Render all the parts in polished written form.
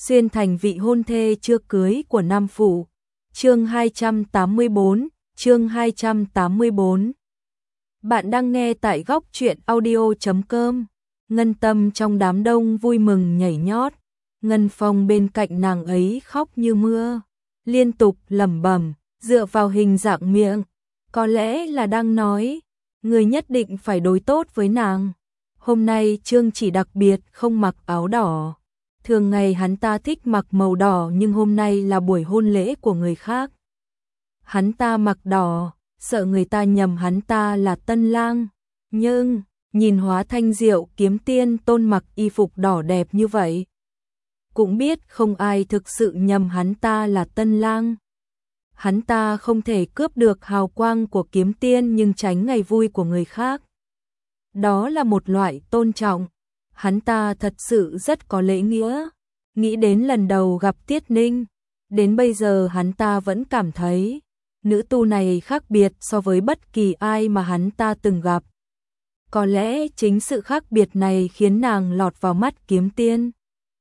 xuyên thành vị hôn thê chưa cưới của Nam Phụ. Chương 284, chương 284. Bạn đang nghe tại góc truyện audio.com. Ngân Tâm trong đám đông vui mừng nhảy nhót, Ngân Phong bên cạnh nàng ấy khóc như mưa, liên tục lẩm bẩm, dựa vào hình dạng miệng, có lẽ là đang nói, người nhất định phải đối tốt với nàng. Hôm nay Trương Chỉ đặc biệt không mặc áo đỏ. Thường ngày hắn ta thích mặc màu đỏ nhưng hôm nay là buổi hôn lễ của người khác. Hắn ta mặc đỏ, sợ người ta nhầm hắn ta là tân lang. Nhưng, nhìn Hóa Thanh Diệu kiếm tiên Tôn mặc y phục đỏ đẹp như vậy, cũng biết không ai thực sự nhầm hắn ta là tân lang. Hắn ta không thể cướp được hào quang của kiếm tiên nhưng tránh ngày vui của người khác. Đó là một loại tôn trọng. Hắn ta thật sự rất có lễ nghĩa. Nghĩ đến lần đầu gặp Tiết Ninh, đến bây giờ hắn ta vẫn cảm thấy nữ tu này khác biệt so với bất kỳ ai mà hắn ta từng gặp. Có lẽ chính sự khác biệt này khiến nàng lọt vào mắt kiếm tiên.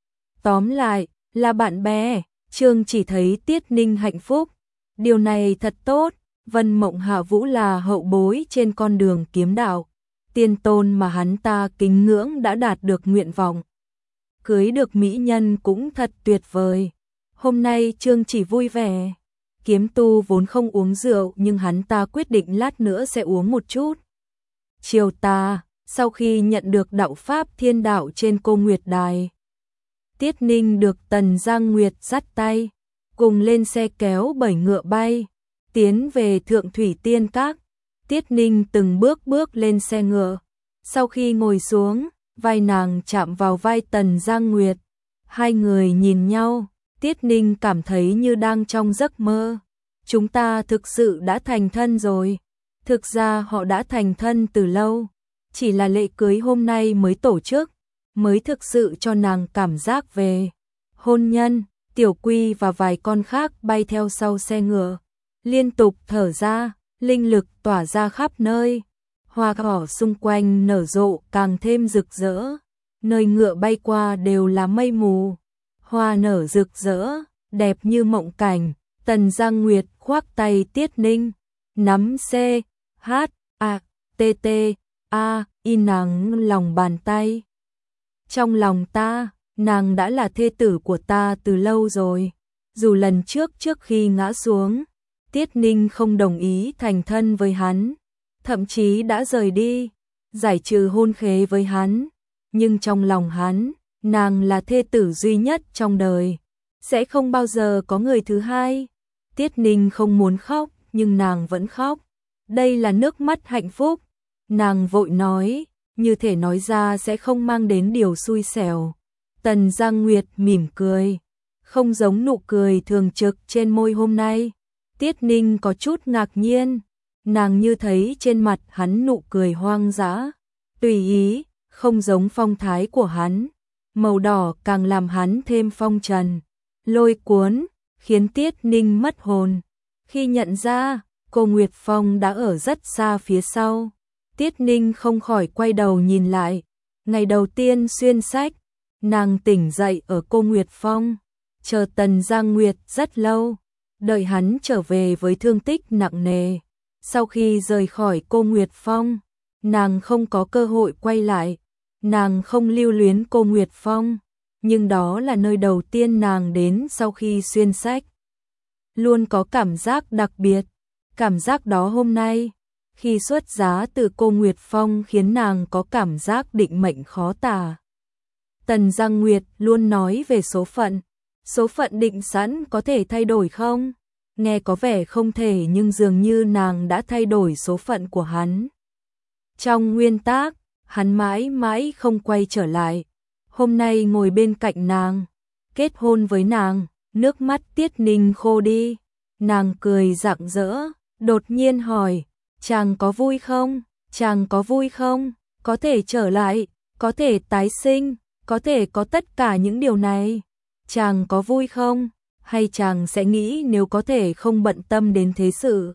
Tóm lại, là bạn bè, Trương Chỉ thấy Tiết Ninh hạnh phúc. Điều này thật tốt, Vân Mộng Hạ Vũ là hậu bối trên con đường kiếm đạo. Tiên tôn mà hắn ta kính ngưỡng đã đạt được nguyện vọng. Cưới được mỹ nhân cũng thật tuyệt vời. Hôm nay Trương Chỉ vui vẻ. Kiếm tu vốn không uống rượu nhưng hắn ta quyết định lát nữa sẽ uống một chút. Chiều tà, sau khi nhận được đạo pháp thiên đạo trên Cô Nguyệt Đài, Tiết Ninh được Tần Giang Nguyệt dắt tay, cùng lên xe kéo 7 ngựa bay, tiến về Thượng Thủy Tiên Các. Tiết Ninh từng bước bước lên xe ngựa. Sau khi ngồi xuống, vai nàng chạm vào vai Tần Giang Nguyệt. Hai người nhìn nhau, Tiết Ninh cảm thấy như đang trong giấc mơ. Chúng ta thực sự đã thành thân rồi. Thực ra họ đã thành thân từ lâu. Chỉ là lễ cưới hôm nay mới tổ chức, mới thực sự cho nàng cảm giác về hôn nhân. Tiểu Quy và vài con khác bay theo sau xe ngựa, liên tục thở ra. Linh lực tỏa ra khắp nơi, hoa cỏ xung quanh nở rộ càng thêm rực rỡ, nơi ngựa bay qua đều là mây mù, hoa nở rực rỡ, đẹp như mộng cảnh. Tần Giang Nguyệt khoác tay Tiết Ninh, nắm C, H, A, T, T, A, y nắng lòng bàn tay. Trong lòng ta, nàng đã là thê tử của ta từ lâu rồi, dù lần trước khi ngã xuống, Tiết Ninh không đồng ý thành thân với hắn, thậm chí đã rời đi, giải trừ hôn khế với hắn, nhưng trong lòng hắn, nàng là thê tử duy nhất trong đời, sẽ không bao giờ có người thứ hai. Tiết Ninh không muốn khóc, nhưng nàng vẫn khóc. Đây là nước mắt hạnh phúc. Nàng vội nói, như thể nói ra sẽ không mang đến điều xui xẻo. Tần Giang Nguyệt mỉm cười, không giống nụ cười thường trực trên môi hôm nay. Tiết Ninh có chút ngạc nhiên, nàng như thấy trên mặt hắn nụ cười hoang dã, tùy ý, không giống phong thái của hắn. Màu đỏ càng làm hắn thêm phong trần, lôi cuốn, khiến Tiết Ninh mất hồn. Khi nhận ra, Cô Nguyệt Phong đã ở rất xa phía sau, Tiết Ninh không khỏi quay đầu nhìn lại. Ngày đầu tiên xuyên sách, nàng tỉnh dậy ở Cô Nguyệt Phong, chờ Tần Giang Nguyệt rất lâu. Đợi hắn trở về với thương tích nặng nề. Sau khi rời khỏi Cô Nguyệt Phong, nàng không có cơ hội quay lại. Nàng không lưu luyến Cô Nguyệt Phong, nhưng đó là nơi đầu tiên nàng đến sau khi xuyên sách. Luôn có cảm giác đặc biệt. Cảm giác đó hôm nay, khi xuất giá từ Cô Nguyệt Phong khiến nàng có cảm giác định mệnh khó tả. Tần Giang Nguyệt luôn nói về số phận. Số phận định sẵn có thể thay đổi không? Nghe có vẻ không thể nhưng dường như nàng đã thay đổi số phận của hắn. Trong nguyên tắc, hắn mãi mãi không quay trở lại. Hôm nay ngồi bên cạnh nàng, kết hôn với nàng, nước mắt Tiết Ninh khô đi. Nàng cười rạng rỡ, đột nhiên hỏi, chàng có vui không? Chàng có vui không? Có thể trở lại, có thể tái sinh, có thể có tất cả những điều này. Chàng có vui không? Hay chàng sẽ nghĩ nếu có thể không bận tâm đến thế sự?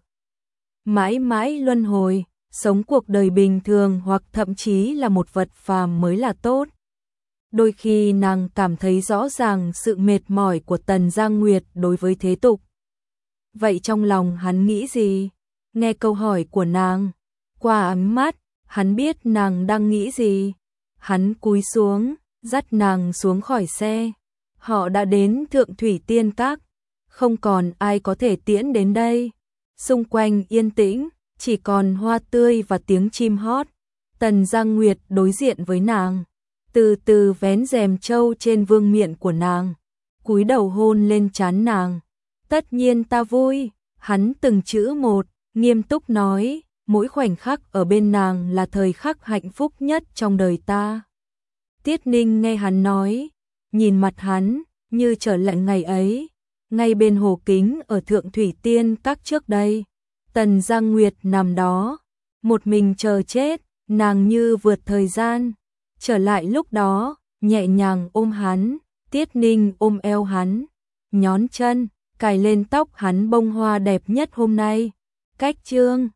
Mãi mãi luân hồi, sống cuộc đời bình thường hoặc thậm chí là một vật phàm mới là tốt. Đôi khi nàng cảm thấy rõ ràng sự mệt mỏi của Tần Giang Nguyệt đối với thế tục. Vậy trong lòng hắn nghĩ gì? Nghe câu hỏi của nàng, qua ánh mắt, hắn biết nàng đang nghĩ gì. Hắn cúi xuống, dắt nàng xuống khỏi xe. Họ đã đến Thượng Thủy Tiên Các, không còn ai có thể tiễn đến đây. Xung quanh yên tĩnh, chỉ còn hoa tươi và tiếng chim hót. Tần Giang Nguyệt đối diện với nàng, từ từ vén rèm trâu trên vương miện của nàng, cúi đầu hôn lên trán nàng. Tất nhiên ta vui, hắn từng chữ một, nghiêm túc nói, mỗi khoảnh khắc ở bên nàng là thời khắc hạnh phúc nhất trong đời ta. Tiết Ninh nghe hắn nói, nhìn mặt hắn, như trở lại ngày ấy, ngay bên hồ kính ở Thượng Thủy Tiên Các trước đây. Tần Giang Nguyệt nằm đó, một mình chờ chết, nàng như vượt thời gian, trở lại lúc đó, nhẹ nhàng ôm hắn, Tiết Ninh ôm eo hắn, nhón chân, cài lên tóc hắn bông hoa đẹp nhất hôm nay. Cách chương